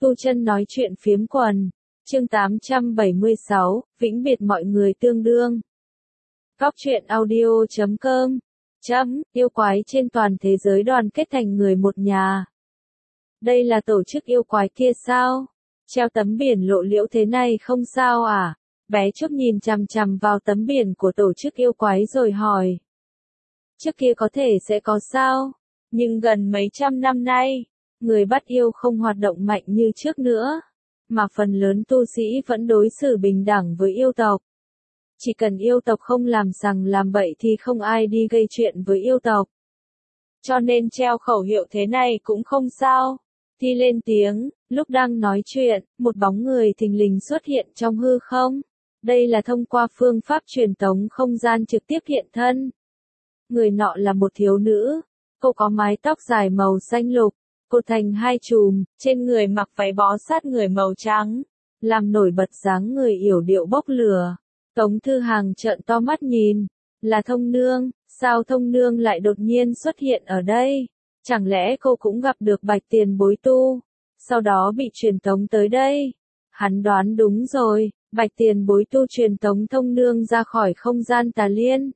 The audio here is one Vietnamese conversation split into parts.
Tu Chân nói chuyện phiếm quần. Chương 876, vĩnh biệt mọi người tương đương. Góc truyện audio.com. Yêu quái trên toàn thế giới đoàn kết thành người một nhà. Đây là tổ chức yêu quái kia sao? Treo tấm biển lộ liễu thế này không sao à? Bé Trúc nhìn chằm chằm vào tấm biển của tổ chức yêu quái rồi hỏi. Trước kia có thể sẽ có sao? Nhưng gần mấy trăm năm nay, người bắt yêu không hoạt động mạnh như trước nữa, mà phần lớn tu sĩ vẫn đối xử bình đẳng với yêu tộc. Chỉ cần yêu tộc không làm sằng làm bậy thì không ai đi gây chuyện với yêu tộc. Cho nên treo khẩu hiệu thế này cũng không sao. Thi lên tiếng, lúc đang nói chuyện, một bóng người thình lình xuất hiện trong hư không. Đây là thông qua phương pháp truyền tống không gian trực tiếp hiện thân. Người nọ là một thiếu nữ. Cô có mái tóc dài màu xanh lục, cột thành hai chùm, trên người mặc váy bó sát người màu trắng, làm nổi bật dáng người yểu điệu bốc lửa. Tống Thư Hàng trợn to mắt nhìn, là Thông Nương, sao Thông Nương lại đột nhiên xuất hiện ở đây? Chẳng lẽ cô cũng gặp được Bạch Tiền Bối tu, sau đó bị truyền tống tới đây? Hắn đoán đúng rồi, Bạch Tiền Bối tu truyền tống Thông Nương ra khỏi không gian Tà Liên.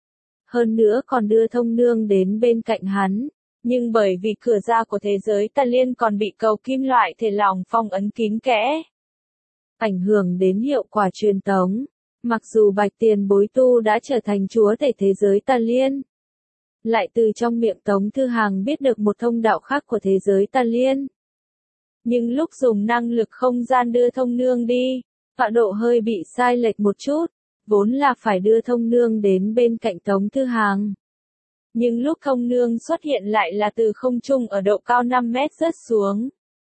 Hơn nữa còn đưa Thông Nương đến bên cạnh hắn, nhưng bởi vì cửa ra của thế giới Tà Liên còn bị cầu kim loại thể lỏng phong ấn kín kẽ, ảnh hưởng đến hiệu quả truyền tống. Mặc dù Bạch Tiền Bối tu đã trở thành chúa tể thế giới Tà Liên, lại từ trong miệng Tống Thư Hàng biết được một thông đạo khác của thế giới Tà Liên. Nhưng lúc dùng năng lực không gian đưa Thông Nương đi, tọa độ hơi bị sai lệch một chút. Vốn là phải đưa Thông Nương đến bên cạnh Tống Thư Hàng. Nhưng lúc Thông Nương xuất hiện lại là từ không trung ở độ cao 5 mét rớt xuống.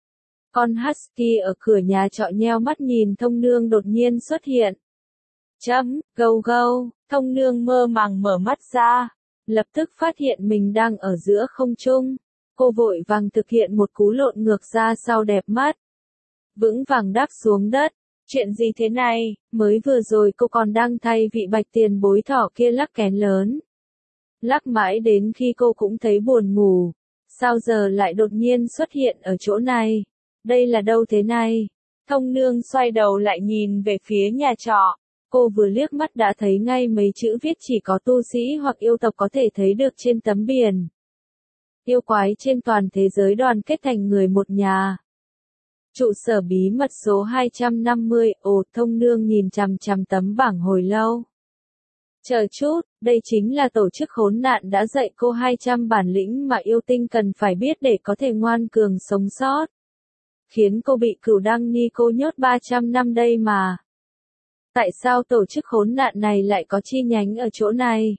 Con Husky ở cửa nhà trọ nheo mắt nhìn Thông Nương đột nhiên xuất hiện. Gâu gâu, Thông Nương mơ màng mở mắt ra, lập tức phát hiện mình đang ở giữa không trung. Cô vội vàng thực hiện một cú lộn ngược ra sau đẹp mắt. Vững vàng đáp xuống đất. Chuyện gì thế này, mới vừa rồi cô còn đang thay vị Bạch Tiền Bối thỏ kia lắc kén lớn. Lắc mãi đến khi cô cũng thấy buồn ngủ, sao giờ lại đột nhiên xuất hiện ở chỗ này? Đây là đâu thế này? Thông Nương xoay đầu lại nhìn về phía nhà trọ, cô vừa liếc mắt đã thấy ngay mấy chữ viết chỉ có tu sĩ hoặc yêu tộc có thể thấy được trên tấm biển. Yêu quái trên toàn thế giới đoàn kết thành người một nhà. Trụ sở bí mật số 250, Thông Nương nhìn chằm chằm tấm bảng hồi lâu. Chờ chút, đây chính là tổ chức khốn nạn đã dạy cô 200 bản lĩnh mà yêu tinh cần phải biết để có thể ngoan cường sống sót. Khiến cô bị Cửu Đăng Ni cô nhốt 300 năm đây mà. Tại sao tổ chức khốn nạn này lại có chi nhánh ở chỗ này?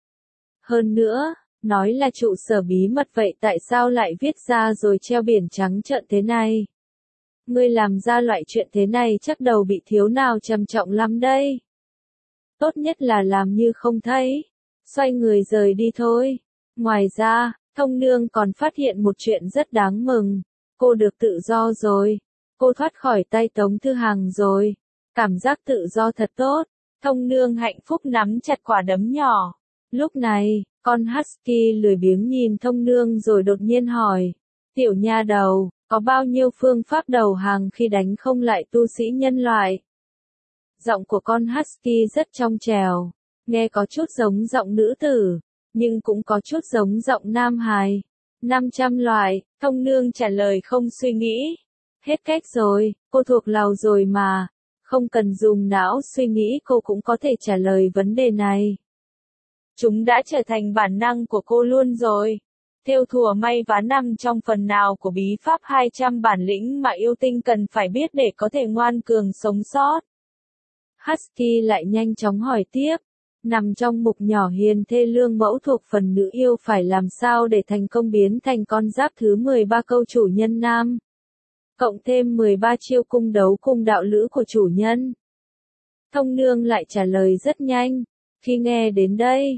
Hơn nữa, nói là trụ sở bí mật vậy tại sao lại viết ra rồi treo biển trắng trợn thế này? Ngươi làm ra loại chuyện thế này chắc đầu bị thiếu nào trầm trọng lắm đây. Tốt nhất là làm như không thấy. Xoay người rời đi thôi. Ngoài ra, Thông Nương còn phát hiện một chuyện rất đáng mừng. Cô được tự do rồi. Cô thoát khỏi tay Tống Thư Hàng rồi. Cảm giác tự do thật tốt. Thông Nương hạnh phúc nắm chặt quả đấm nhỏ. Lúc này, con Husky lười biếng nhìn Thông Nương rồi đột nhiên hỏi. Tiểu nha đầu, có bao nhiêu phương pháp đầu hàng khi đánh không lại tu sĩ nhân loại? Giọng của con Husky rất trong trẻo, nghe có chút giống giọng nữ tử, nhưng cũng có chút giống giọng nam hài. 500 loại, Thông Nương trả lời không suy nghĩ. Hết cách rồi, cô thuộc lầu rồi mà, không cần dùng não suy nghĩ cô cũng có thể trả lời vấn đề này. Chúng đã trở thành bản năng của cô luôn rồi. Thêu thùa may vá nằm trong phần nào của bí pháp 200 bản lĩnh mà yêu tinh cần phải biết để có thể ngoan cường sống sót. Husky lại nhanh chóng hỏi tiếp. Nằm trong mục nhỏ hiền thê lương mẫu thuộc phần nữ yêu phải làm sao để thành công biến thành con giáp thứ 13 câu chủ nhân nam. Cộng thêm 13 chiêu cung đấu cung đạo lữ của chủ nhân. Thông Nương lại trả lời rất nhanh. Khi nghe đến đây,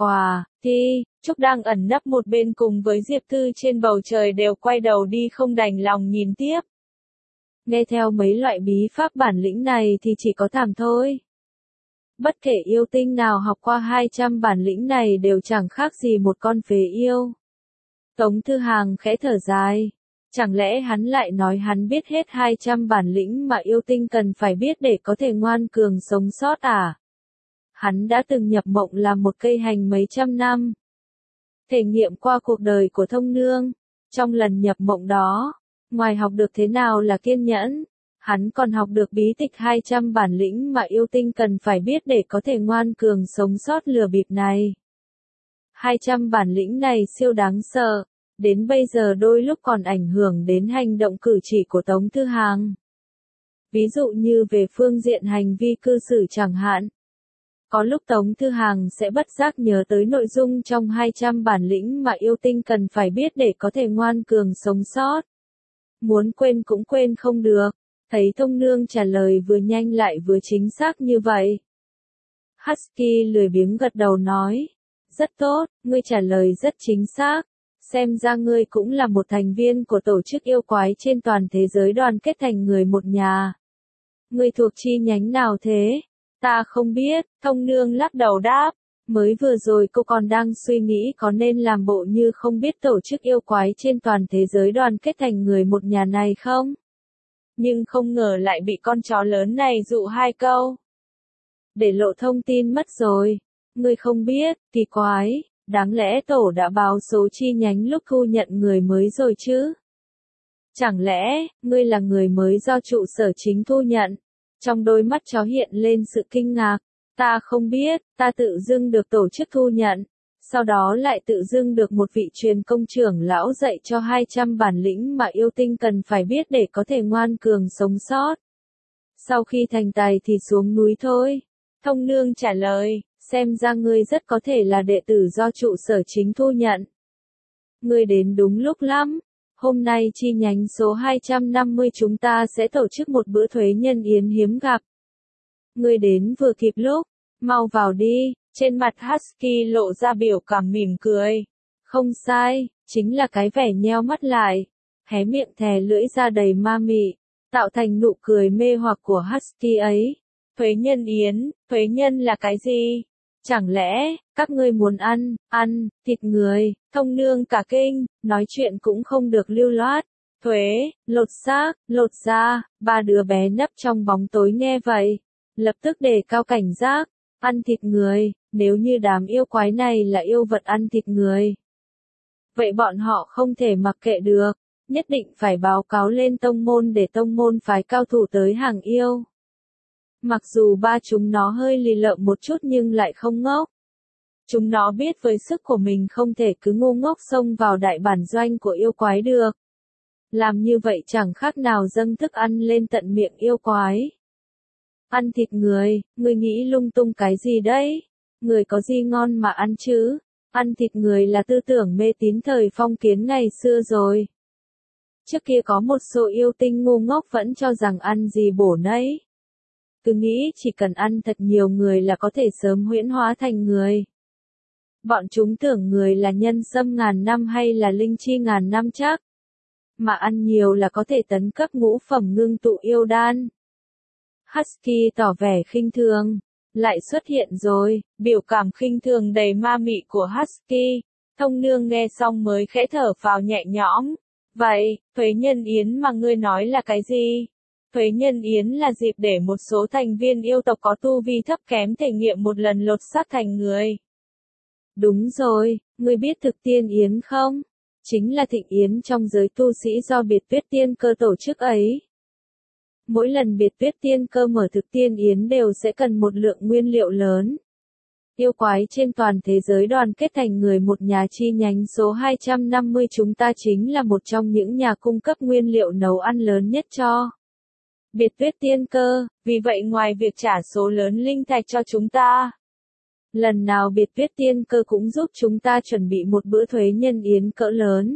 thì Trúc đang ẩn nấp một bên cùng với Diệp Thư trên bầu trời đều quay đầu đi không đành lòng nhìn tiếp. Nghe theo mấy loại bí pháp bản lĩnh này thì chỉ có thảm thôi. Bất kể yêu tinh nào học qua 200 bản lĩnh này đều chẳng khác gì một con phế yêu. Tống Thư Hàng khẽ thở dài. Chẳng lẽ hắn lại nói hắn biết hết 200 bản lĩnh mà yêu tinh cần phải biết để có thể ngoan cường sống sót à? Hắn đã từng nhập mộng làm một cây hành mấy trăm năm. Thể nghiệm qua cuộc đời của Thông Nương. Trong lần nhập mộng đó, ngoài học được thế nào là kiên nhẫn, hắn còn học được bí tịch 200 bản lĩnh mà yêu tinh cần phải biết để có thể ngoan cường sống sót lừa bịp này. 200 bản lĩnh này siêu đáng sợ, đến bây giờ đôi lúc còn ảnh hưởng đến hành động cử chỉ của Tống Thư Hàng. Ví dụ như về phương diện hành vi cư xử chẳng hạn. Có lúc Tống Thư Hàng sẽ bất giác nhớ tới nội dung trong 200 bản lĩnh mà yêu tinh cần phải biết để có thể ngoan cường sống sót. Muốn quên cũng quên không được, thấy Thông Nương trả lời vừa nhanh lại vừa chính xác như vậy. Husky lười biếng gật đầu nói, rất tốt, ngươi trả lời rất chính xác, xem ra ngươi cũng là một thành viên của tổ chức yêu quái trên toàn thế giới đoàn kết thành người một nhà. Ngươi thuộc chi nhánh nào thế? Ta không biết, Thông Nương lắc đầu đáp, mới vừa rồi cô còn đang suy nghĩ có nên làm bộ như không biết tổ chức yêu quái trên toàn thế giới đoàn kết thành người một nhà này không? Nhưng không ngờ lại bị con chó lớn này dụ hai câu. Để lộ thông tin mất rồi, ngươi không biết, kỳ quái, đáng lẽ tổ đã báo số chi nhánh lúc thu nhận người mới rồi chứ? Chẳng lẽ, ngươi là người mới do trụ sở chính thu nhận? Trong đôi mắt chó hiện lên sự kinh ngạc. Ta không biết, ta tự dưng được tổ chức thu nhận, sau đó lại tự dưng được một vị truyền công trưởng lão dạy cho 200 bản lĩnh mà yêu tinh cần phải biết để có thể ngoan cường sống sót. Sau khi thành tài thì xuống núi thôi. Thông Nương trả lời, xem ra ngươi rất có thể là đệ tử do trụ sở chính thu nhận. Ngươi đến đúng lúc lắm. Hôm nay chi nhánh số 250 chúng ta sẽ tổ chức một bữa thuế nhân yến hiếm gặp. Ngươi đến vừa kịp lúc, mau vào đi, trên mặt Husky lộ ra biểu cảm mỉm cười. Không sai, chính là cái vẻ nheo mắt lại, hé miệng thè lưỡi ra đầy ma mị, tạo thành nụ cười mê hoặc của Husky ấy. Thuế nhân yến, thuế nhân là cái gì? Chẳng lẽ, các ngươi muốn ăn, thịt người? Thông Nương cả kinh, nói chuyện cũng không được lưu loát. Thuế, lột xác, lột da, ba đứa bé nấp trong bóng tối nghe vậy. Lập tức đề cao cảnh giác, ăn thịt người, nếu như đám yêu quái này là yêu vật ăn thịt người. Vậy bọn họ không thể mặc kệ được, nhất định phải báo cáo lên tông môn để tông môn phái cao thủ tới hàng yêu. Mặc dù ba chúng nó hơi lì lợm một chút nhưng lại không ngốc. Chúng nó biết với sức của mình không thể cứ ngu ngốc xông vào đại bản doanh của yêu quái được. Làm như vậy chẳng khác nào dâng thức ăn lên tận miệng yêu quái. Ăn thịt người, ngươi nghĩ lung tung cái gì đấy? Người có gì ngon mà ăn chứ? Ăn thịt người là tư tưởng mê tín thời phong kiến ngày xưa rồi. Trước kia có một số yêu tinh ngu ngốc vẫn cho rằng ăn gì bổ nấy. Cứ nghĩ chỉ cần ăn thật nhiều người là có thể sớm huyễn hóa thành người. Bọn chúng tưởng người là nhân sâm ngàn năm hay là linh chi ngàn năm chắc. Mà ăn nhiều là có thể tấn cấp ngũ phẩm ngưng tụ yêu đan. Husky tỏ vẻ khinh thường. Lại xuất hiện rồi, biểu cảm khinh thường đầy ma mị của Husky. Thông Nương nghe xong mới khẽ thở phào nhẹ nhõm. Vậy, thuế nhân yến mà ngươi nói là cái gì? Thuế nhân yến là dịp để một số thành viên yêu tộc có tu vi thấp kém thể nghiệm một lần lột xác thành người. Đúng rồi, ngươi biết thực tiên yến không? Chính là thịnh yến trong giới tu sĩ do Biệt Tuyết Tiên Cơ tổ chức ấy. Mỗi lần Biệt Tuyết Tiên Cơ mở thực tiên yến đều sẽ cần một lượng nguyên liệu lớn. Yêu quái trên toàn thế giới đoàn kết thành người một nhà chi nhánh số 250 chúng ta chính là một trong những nhà cung cấp nguyên liệu nấu ăn lớn nhất cho Biệt Tuyết Tiên Cơ, vì vậy ngoài việc trả số lớn linh thạch cho chúng ta, lần nào Biệt Tuyết Tiên Cơ cũng giúp chúng ta chuẩn bị một bữa thuế nhân yến cỡ lớn.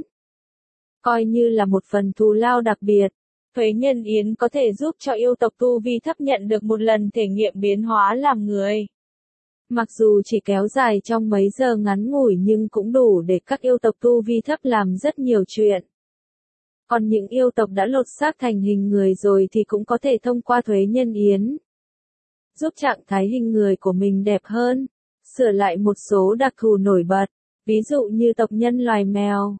Coi như là một phần thù lao đặc biệt, thuế nhân yến có thể giúp cho yêu tộc tu vi thấp nhận được một lần thể nghiệm biến hóa làm người. Mặc dù chỉ kéo dài trong mấy giờ ngắn ngủi nhưng cũng đủ để các yêu tộc tu vi thấp làm rất nhiều chuyện. Còn những yêu tộc đã lột xác thành hình người rồi thì cũng có thể thông qua thuế nhân yến, giúp trạng thái hình người của mình đẹp hơn, sửa lại một số đặc thù nổi bật, ví dụ như tộc nhân loài mèo,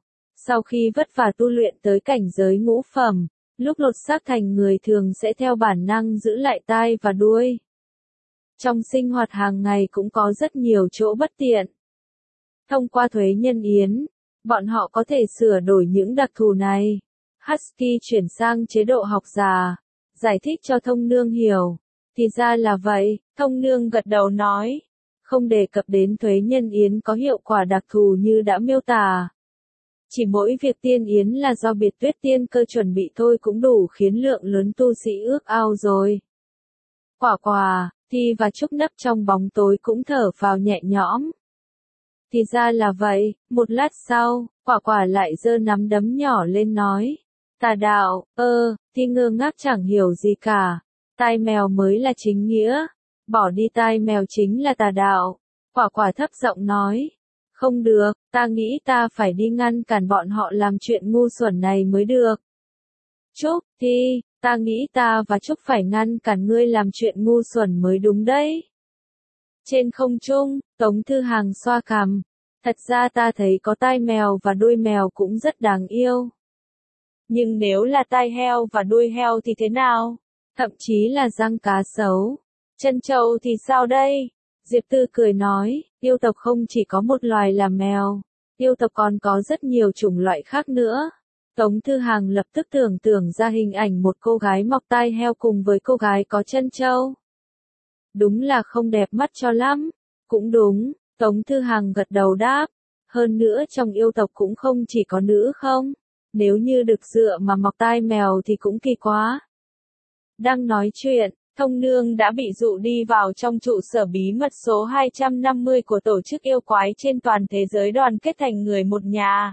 Sau khi vất vả tu luyện tới cảnh giới ngũ phẩm, lúc lột xác thành người thường sẽ theo bản năng giữ lại tai và đuôi. Trong sinh hoạt hàng ngày cũng có rất nhiều chỗ bất tiện. Thông qua thuế nhân yến, bọn họ có thể sửa đổi những đặc thù này. Husky chuyển sang chế độ học già, giải thích cho thông nương hiểu. Thì ra là vậy, thông nương gật đầu nói. Không đề cập đến thuế nhân yến có hiệu quả đặc thù như đã miêu tả. Chỉ mỗi việc tiên yến là do Biệt Tuyết tiên cơ chuẩn bị thôi cũng đủ khiến lượng lớn tu sĩ ước ao rồi. Quả quả, Thi và Trúc nấp trong bóng tối cũng thở phào nhẹ nhõm. Thì ra là vậy, một lát sau, quả quả lại giơ nắm đấm nhỏ lên nói. Tà đạo, Thi ngơ ngác chẳng hiểu gì cả. Tai mèo mới là chính nghĩa. Bỏ đi tai mèo chính là tà đạo. Quả quả thấp giọng nói. Không được, ta nghĩ ta phải đi ngăn cản bọn họ làm chuyện ngu xuẩn này mới được. Trúc, Thi, ta nghĩ ta và Trúc phải ngăn cản ngươi làm chuyện ngu xuẩn mới đúng đấy. Trên không trung, Tống Thư Hàng xoa cằm. Thật ra ta thấy có tai mèo và đuôi mèo cũng rất đáng yêu. Nhưng nếu là tai heo và đuôi heo thì thế nào? Thậm chí là răng cá sấu. Chân trâu thì sao đây? Diệp Tư cười nói, yêu tộc không chỉ có một loài là mèo. Yêu tộc còn có rất nhiều chủng loại khác nữa. Tống Thư Hàng lập tức tưởng tượng ra hình ảnh một cô gái mọc tai heo cùng với cô gái có chân trâu. Đúng là không đẹp mắt cho lắm. Cũng đúng, Tống Thư Hàng gật đầu đáp. Hơn nữa trong yêu tộc cũng không chỉ có nữ không? Nếu như được dựa mà mọc tai mèo thì cũng kỳ quá. Đang nói chuyện, thông nương đã bị dụ đi vào trong trụ sở bí mật số 250 của tổ chức yêu quái trên toàn thế giới đoàn kết thành người một nhà.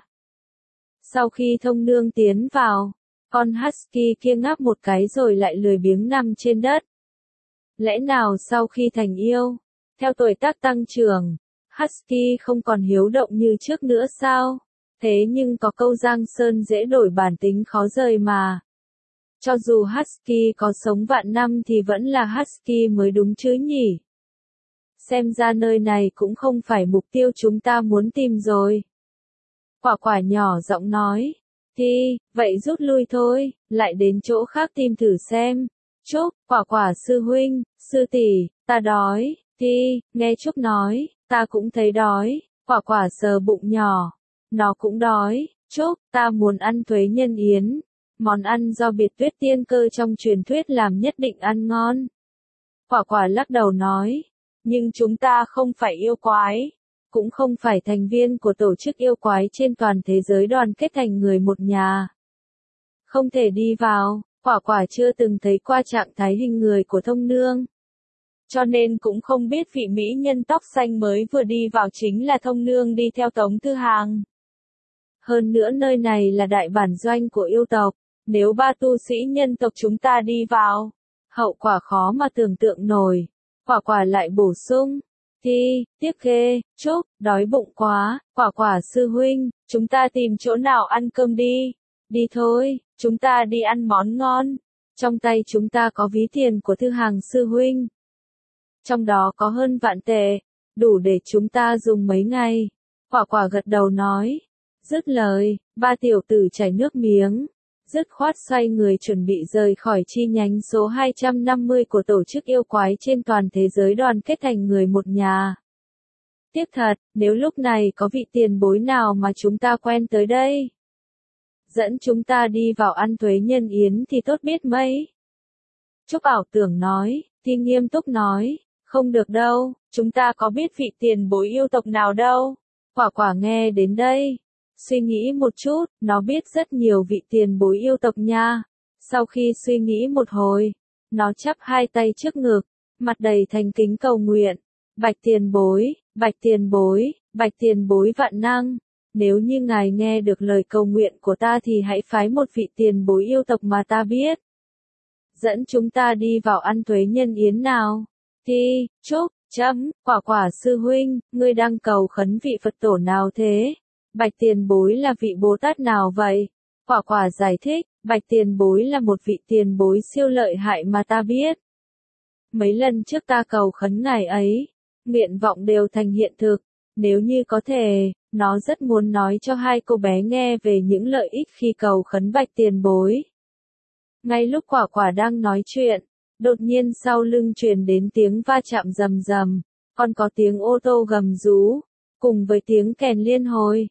Sau khi thông nương tiến vào, con Husky kia ngáp một cái rồi lại lười biếng nằm trên đất. Lẽ nào sau khi thành yêu, theo tuổi tác tăng trưởng, Husky không còn hiếu động như trước nữa sao? Thế nhưng có câu Giang Sơn dễ đổi bản tính khó rời mà. Cho dù Husky có sống vạn năm thì vẫn là Husky mới đúng chứ nhỉ? Xem ra nơi này cũng không phải mục tiêu chúng ta muốn tìm rồi. Quả quả nhỏ giọng nói. Thì, vậy rút lui thôi, lại đến chỗ khác tìm thử xem. Trúc, quả quả sư huynh, sư tỷ, ta đói. Thì, nghe Trúc nói, ta cũng thấy đói. Quả quả sờ bụng nhỏ. Nó cũng đói. Trúc, ta muốn ăn thuế nhân yến. Món ăn do Biệt Tuyết tiên cơ trong truyền thuyết làm nhất định ăn ngon. Quả quả lắc đầu nói. Nhưng chúng ta không phải yêu quái. Cũng không phải thành viên của tổ chức yêu quái trên toàn thế giới đoàn kết thành người một nhà. Không thể đi vào, quả quả chưa từng thấy qua trạng thái hình người của thông nương. Cho nên cũng không biết vị mỹ nhân tóc xanh mới vừa đi vào chính là thông nương đi theo Tống Thư Hàng. Hơn nữa nơi này là đại bản doanh của yêu tộc, nếu ba tu sĩ nhân tộc chúng ta đi vào, hậu quả khó mà tưởng tượng nổi. Quả quả lại bổ sung. Thì, tiếc ghê, Trúc, đói bụng quá, quả quả sư huynh, chúng ta tìm chỗ nào ăn cơm đi. Đi thôi, chúng ta đi ăn món ngon. Trong tay chúng ta có ví tiền của Thư Hàng sư huynh. Trong đó có hơn vạn tệ, đủ để chúng ta dùng mấy ngày. Quả quả gật đầu nói. Dứt lời, ba tiểu tử chảy nước miếng. Dứt khoát xoay người chuẩn bị rời khỏi chi nhánh số 250 của tổ chức yêu quái trên toàn thế giới đoàn kết thành người một nhà. Tiếc thật, nếu lúc này có vị tiền bối nào mà chúng ta quen tới đây. Dẫn chúng ta đi vào ăn thuế nhân yến thì tốt biết mấy. Trúc ảo tưởng nói, thì nghiêm túc nói, không được đâu, chúng ta có biết vị tiền bối yêu tộc nào đâu. Quả quả nghe đến đây. Suy nghĩ một chút, nó biết rất nhiều vị tiền bối yêu tộc nha. Sau khi suy nghĩ một hồi, nó chắp hai tay trước ngực, mặt đầy thành kính cầu nguyện. Bạch tiền bối, bạch tiền bối, bạch tiền bối vạn năng. Nếu như ngài nghe được lời cầu nguyện của ta thì hãy phái một vị tiền bối yêu tộc mà ta biết. Dẫn chúng ta đi vào ăn thuế nhân yến nào. Thì, Trúc, quả quả sư huynh, ngươi đang cầu khấn vị Phật tổ nào thế? Bạch tiền bối là vị Bồ Tát nào vậy? Quả quả giải thích, bạch tiền bối là một vị tiền bối siêu lợi hại mà ta biết. Mấy lần trước ta cầu khấn ngài ấy, nguyện vọng đều thành hiện thực. Nếu như có thể, Nó rất muốn nói cho hai cô bé nghe về những lợi ích khi cầu khấn Bạch tiền bối. Ngay lúc Quả Quả đang nói chuyện, đột nhiên sau lưng truyền đến tiếng va chạm rầm rầm, còn có tiếng ô tô gầm rú, cùng với tiếng kèn liên hồi.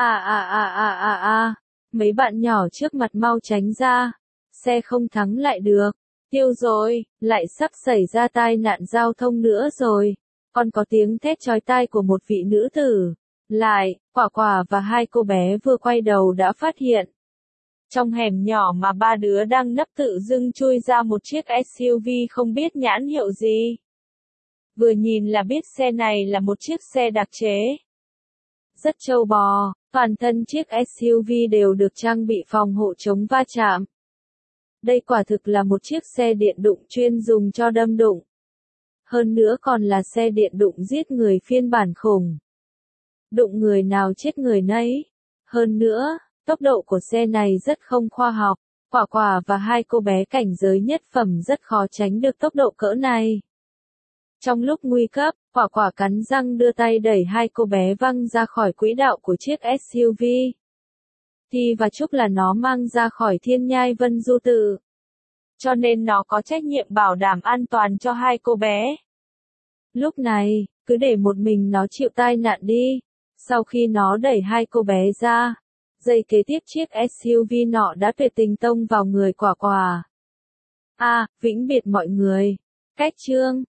Mấy bạn nhỏ trước mặt mau tránh ra, xe không thắng lại được, tiêu rồi, lại sắp xảy ra tai nạn giao thông nữa rồi. Còn có tiếng thét chói tai của một vị nữ tử. Lại, Quả Quả và hai cô bé vừa quay đầu đã phát hiện. Trong hẻm nhỏ mà ba đứa đang nấp tự dưng chui ra một chiếc SUV không biết nhãn hiệu gì. Vừa nhìn là biết xe này là một chiếc xe đặc chế. Rất trâu bò, toàn thân chiếc SUV đều được trang bị phòng hộ chống va chạm. Đây quả thực là một chiếc xe điện đụng chuyên dùng cho đâm đụng. Hơn nữa còn là xe điện đụng giết người phiên bản khủng. Đụng người nào chết người nấy. Hơn nữa, tốc độ của xe này rất không khoa học. Quả Quả và hai cô bé cảnh giới nhất phẩm rất khó tránh được tốc độ cỡ này. Trong lúc nguy cấp, Quả Quả cắn răng đưa tay đẩy hai cô bé văng ra khỏi quỹ đạo của chiếc SUV. Thi và Trúc là nó mang ra khỏi Thiên Nhai Vân Du Tự. Cho nên nó có trách nhiệm bảo đảm an toàn cho hai cô bé. Lúc này, cứ để một mình nó chịu tai nạn đi. Sau khi nó đẩy hai cô bé ra, giây kế tiếp chiếc SUV nọ đã tuyệt tình tông vào người Quả Quả. Vĩnh biệt mọi người. Cách chương